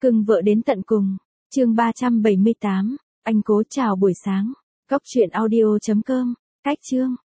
Cưng vợ đến tận cùng. Chương 378. Anh Cố chào buổi sáng. Cốc truyện audio.com. Cách chương.